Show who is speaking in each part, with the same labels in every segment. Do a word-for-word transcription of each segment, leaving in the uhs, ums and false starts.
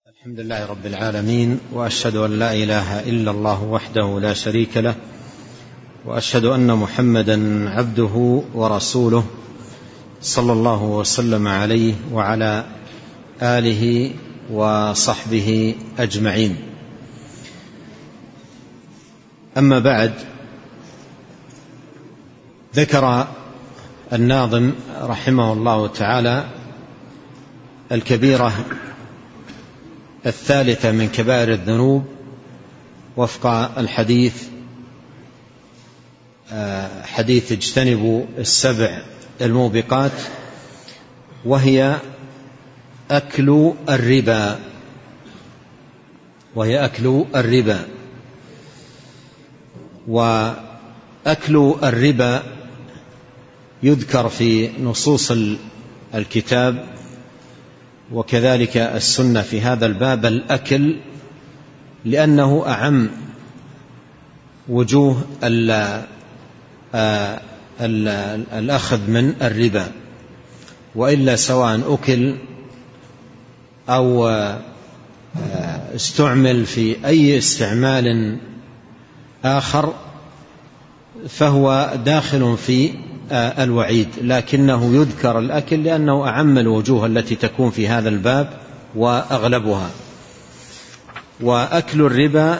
Speaker 1: الحمد لله رب العالمين، وأشهد أن لا إله إلا الله وحده لا شريك له، وأشهد أن محمدا عبده ورسوله صلى الله وسلم عليه وعلى آله وصحبه أجمعين. أما بعد، ذكر الناظم رحمه الله تعالى الكبيرة الثالثة من كبائر الذنوب وفق الحديث حديث اجتنبوا السبع الموبقات، وهي أكل الربا وهي أكل الربا وأكل الربا يذكر في نصوص الكتاب وكذلك السنة في هذا الباب الأكل، لأنه أعم وجوه الأخذ من الربا، وإلا سواء أكل أو استعمل في أي استعمال آخر فهو داخل في الوعيد، لكنه يذكر الأكل لأنه أعم الوجوه التي تكون في هذا الباب وأغلبها. وأكل الربا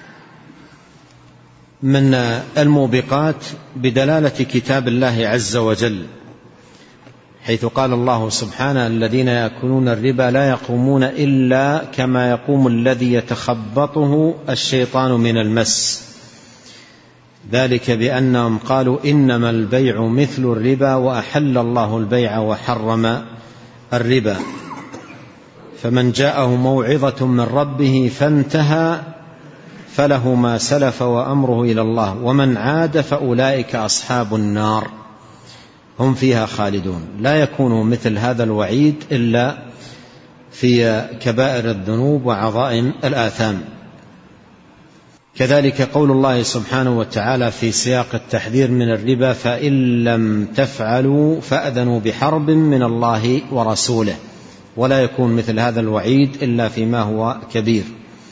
Speaker 1: من الموبقات بدلالة كتاب الله عز وجل، حيث قال الله سبحانه: الذين يأكلون الربا لا يقومون إلا كما يقوم الذي يتخبطه الشيطان من المس، ذلك بأنهم قالوا إنما البيع مثل الربا وأحل الله البيع وحرم الربا، فمن جاءه موعظة من ربه فانتهى فله ما سلف وأمره إلى الله ومن عاد فأولئك أصحاب النار هم فيها خالدون. لا يكون مثل هذا الوعيد إلا في كبائر الذنوب وعظائم الآثام. كذلك قول الله سبحانه وتعالى في سياق التحذير من الربا: فإن لم تفعلوا فأذنوا بحرب من الله ورسوله. ولا يكون مثل هذا الوعيد إلا فيما هو كبير.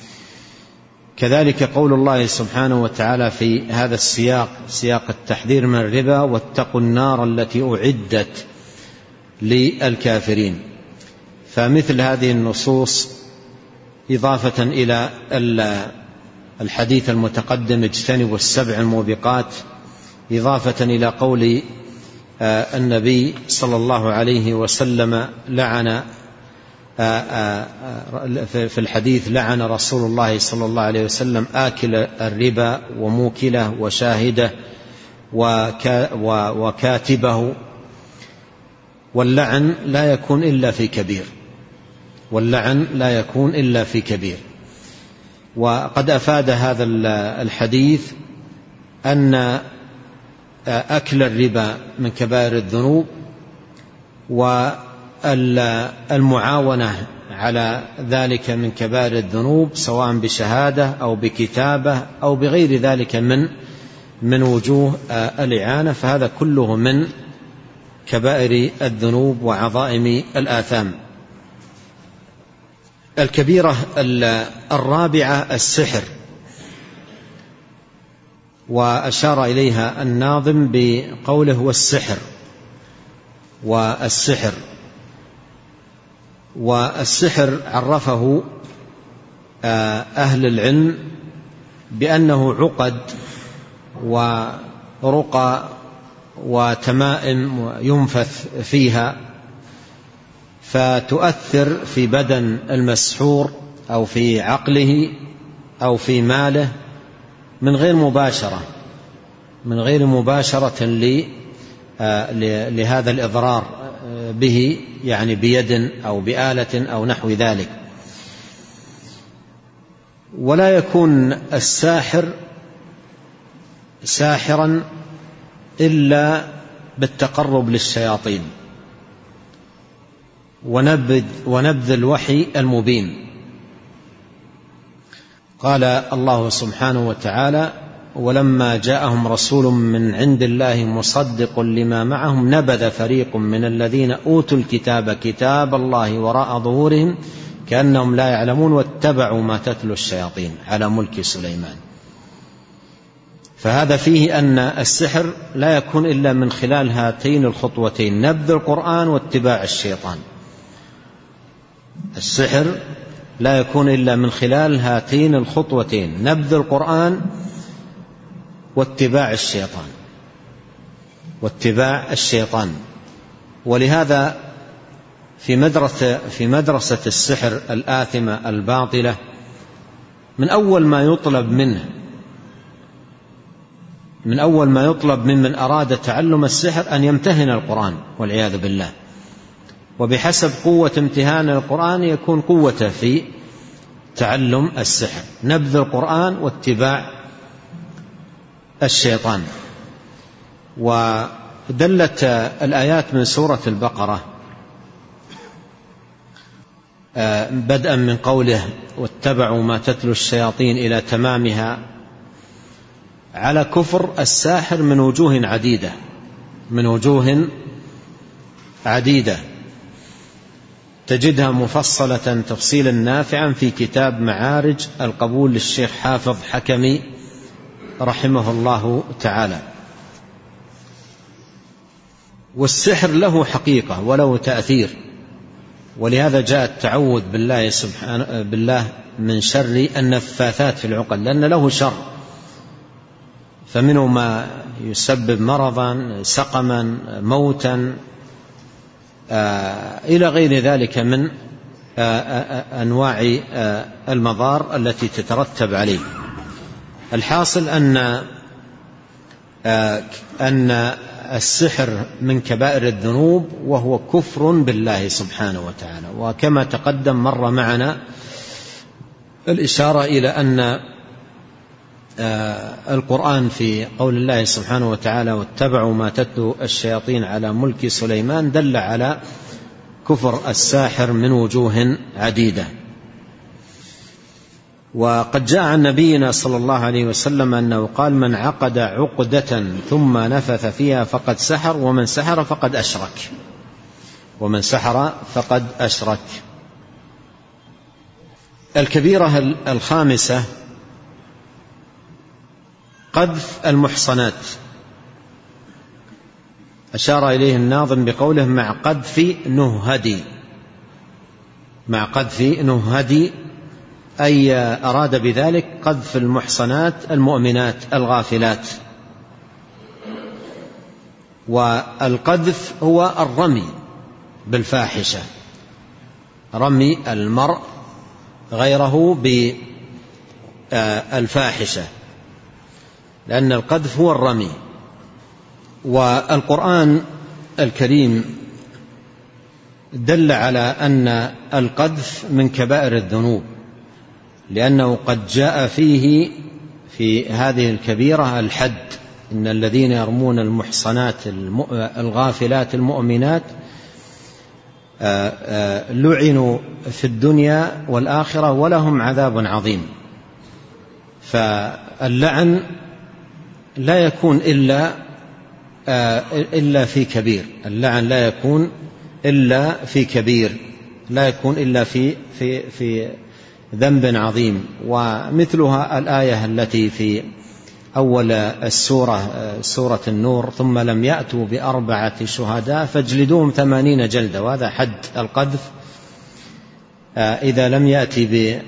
Speaker 1: كذلك قول الله سبحانه وتعالى في هذا السياق، سياق التحذير من الربا: واتقوا النار التي أعدت للكافرين. فمثل هذه النصوص إضافة إلى الحديث المتقدم اجتنبوا السبع الموبقات، إضافة إلى قول النبي صلى الله عليه وسلم لعن في الحديث: لعن رسول الله صلى الله عليه وسلم آكل الربا وموكله وشاهده وكاتبه. واللعن لا يكون إلا في كبير واللعن لا يكون إلا في كبير. وقد أفاد هذا الحديث أن أكل الربا من كبائر الذنوب، والمعاونة على ذلك من كبائر الذنوب، سواء بشهادة أو بكتابة أو بغير ذلك من من وجوه الإعانة، فهذا كله من كبائر الذنوب وعظائم الآثام. الكبيرة الرابعة السحر، وأشار إليها الناظم بقوله: والسحر والسحر والسحر عرفه أهل العلم بأنه عقد ورقى وتمائم ينفث فيها، فتؤثر في بدن المسحور أو في عقله أو في ماله من غير مباشرة من غير مباشرة لهذا الإضرار به، يعني بيد أو بآلة أو نحو ذلك. ولا يكون الساحر ساحرا إلا بالتقرب للشياطين ونبذ, ونبذ الوحي المبين. قال الله سبحانه وتعالى: ولما جاءهم رسول من عند الله مصدق لما معهم نبذ فريق من الذين أوتوا الكتاب كتاب الله وراء ظهورهم كأنهم لا يعلمون واتبعوا ما تتلو الشياطين على ملك سليمان. فهذا فيه أن السحر لا يكون إلا من خلال هاتين الخطوتين: نبذ القرآن واتباع الشيطان. السحر لا يكون إلا من خلال هاتين الخطوتين: نبذ القرآن واتباع الشيطان واتباع الشيطان. ولهذا في مدرسة في مدرسة السحر الآثمة الباطلة من أول ما يطلب منه من أول ما يطلب ممن أراد تعلم السحر أن يمتهن القرآن والعياذ بالله، وبحسب قوة امتهان القرآن يكون قوته في تعلم السحر. نبذ القرآن واتباع الشيطان. ودلت الآيات من سورة البقرة بدءا من قوله: واتبعوا ما تتلو الشياطين إلى تمامها، على كفر الساحر من وجوه عديدة من وجوه عديدة تجدها مفصلة تفصيلا نافعا في كتاب معارج القبول للشيخ حافظ حكمي رحمه الله تعالى. والسحر له حقيقة وله تأثير، ولهذا جاء التعوذ بالله سبحانه بالله من شر النفاثات في العقد، لأن له شر، فمنه ما يسبب مرضا، سقما، موتا، آه إلى غير ذلك من آه آه أنواع آه المضار التي تترتب عليه. الحاصل أن آه أن السحر من كبائر الذنوب، وهو كفر بالله سبحانه وتعالى. وكما تقدم مر معنا الإشارة إلى أن القرآن في قول الله سبحانه وتعالى: واتبعوا ما تتلو الشياطين على ملك سليمان، دل على كفر الساحر من وجوه عديدة. وقد جاء عن نبينا صلى الله عليه وسلم أنه قال: من عقد عقدة ثم نفث فيها فقد سحر، ومن سحر فقد أشرك ومن سحر فقد أشرك. الكبيرة الخامسة قذف المحصنات، أشار إليه الناظم بقوله: مع قذف نهدي مع قذف نهدي أي أراد بذلك قذف المحصنات المؤمنات الغافلات. والقذف هو الرمي بالفاحشة، رمي المرء غيره بالفاحشة، لأن القذف هو الرمي. والقرآن الكريم دل على أن القذف من كبائر الذنوب، لأنه قد جاء فيه في هذه الكبيرة الحد: إن الذين يرمون المحصنات الغافلات المؤمنات لعنوا في الدنيا والآخرة ولهم عذاب عظيم. فاللعن لا يكون إلا إلا في كبير، اللعن لا يكون إلا في كبير، لا يكون إلا في في في ذنب عظيم. ومثلها الآية التي في أول السورة سورة النور: ثم لم يأتوا بأربعة شهداء فاجلدوهم ثمانين جلدة. وهذا حد القذف إذا لم يأتي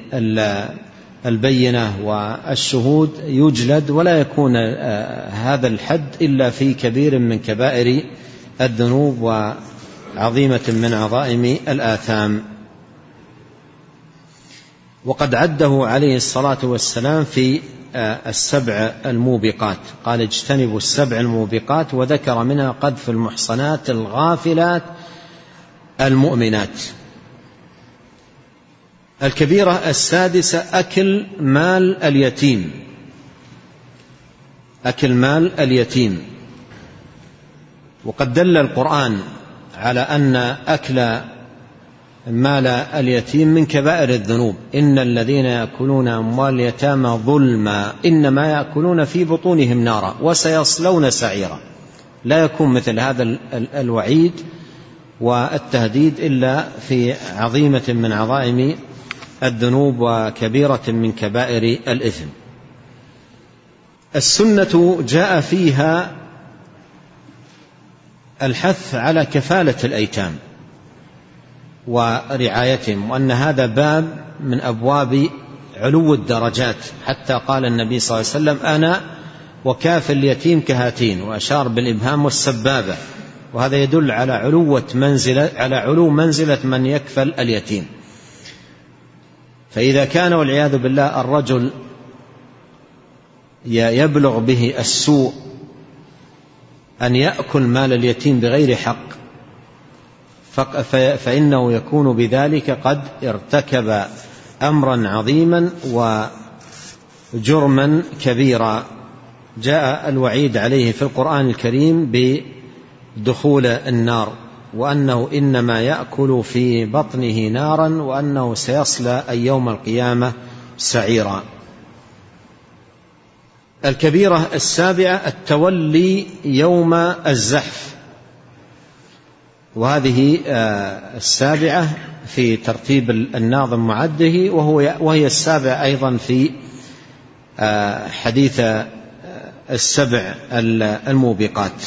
Speaker 1: بالبينة والشهود يجلد، ولا يكون هذا الحد إلا في كبير من كبائر الذنوب وعظيمة من عظائم الآثام. وقد عده عليه الصلاة والسلام في السبع الموبقات، قال: اجتنبوا السبع الموبقات، وذكر منها قذف المحصنات الغافلات المؤمنات. الكبيرة السادسة أكل مال اليتيم، أكل مال اليتيم. وقد دل القرآن على أن أكل مال اليتيم من كبائر الذنوب: إن الذين يأكلون أموال اليتامى ظلما إنما يأكلون في بطونهم نارا وسيصلون سعيرا. لا يكون مثل هذا الوعيد والتهديد إلا في عظيمة من عظائم الذنوب وكبيرة من كبائر الإثم. السنة جاء فيها الحث على كفالة الأيتام ورعايتهم، وأن هذا باب من أبواب علو الدرجات، حتى قال النبي صلى الله عليه وسلم: أنا وكافل اليتيم كهاتين، وأشار بالإبهام والسبابة، وهذا يدل على علو منزلة على علو منزلة من يكفل اليتيم. فإذا كان والعياذ بالله الرجل يبلغ به السوء أن يأكل مال اليتيم بغير حق، فإنه يكون بذلك قد ارتكب أمرا عظيما وجرما كبيرا جاء الوعيد عليه في القرآن الكريم بدخول النار، وأنه إنما يأكل في بطنه نارا، وأنه سيصلى يوم القيامة سعيرا. الكبيرة السابعة التولي يوم الزحف، وهذه السابعة في ترتيب الناظم معده، وهي السابعة أيضا في حديث السبع الموبقات.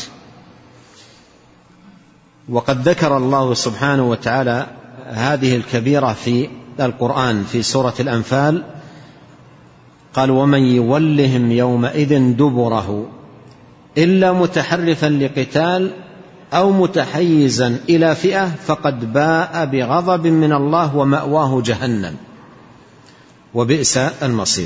Speaker 1: وقد ذكر الله سبحانه وتعالى هذه الكبيرة في القرآن في سورة الأنفال، قال: ومن يولهم يومئذ دبره إلا متحرفا لقتال أو متحيزا إلى فئة فقد باء بغضب من الله ومأواه جهنم وبئس المصير.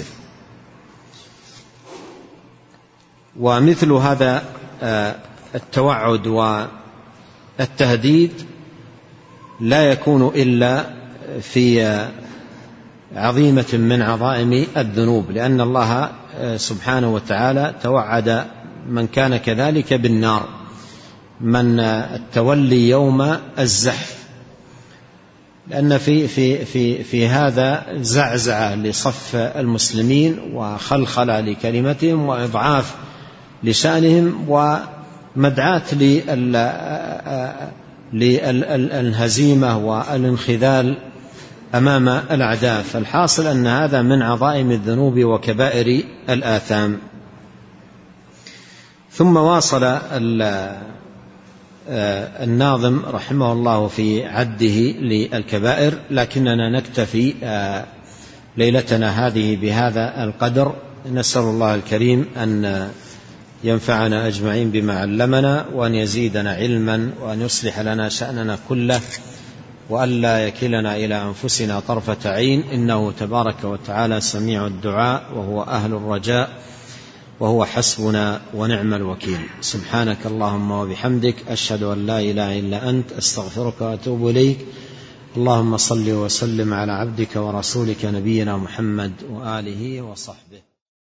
Speaker 1: ومثل هذا التوعد والتهديد لا يكون إلا في عظيمة من عظائم الذنوب، لأن الله سبحانه وتعالى توعد من كان كذلك بالنار، من التولي يوم الزحف، لأن في, في, في, في هذا زعزعة لصف المسلمين وخلخلة لكلمتهم وإضعاف لشأنهم ومدعاة للهزيمة والانخذال أمام الأعداء. فالحاصل أن هذا من عظائم الذنوب وكبائر الآثام. ثم واصل الناظم رحمه الله في عده للكبائر، لكننا نكتفي ليلتنا هذه بهذا القدر. نسأل الله الكريم أن ينفعنا أجمعين بما علمنا، وأن يزيدنا علما، وأن يصلح لنا شأننا كله، وألا يكلنا إلى أنفسنا طرفة عين، إنه تبارك وتعالى سميع الدعاء وهو أهل الرجاء وهو حسبنا ونعم الوكيل. سبحانك اللهم وبحمدك، أشهد أن لا إله إلا أنت، أستغفرك وأتوب إليك. اللهم صل وسلم على عبدك ورسولك نبينا محمد وآله وصحبه.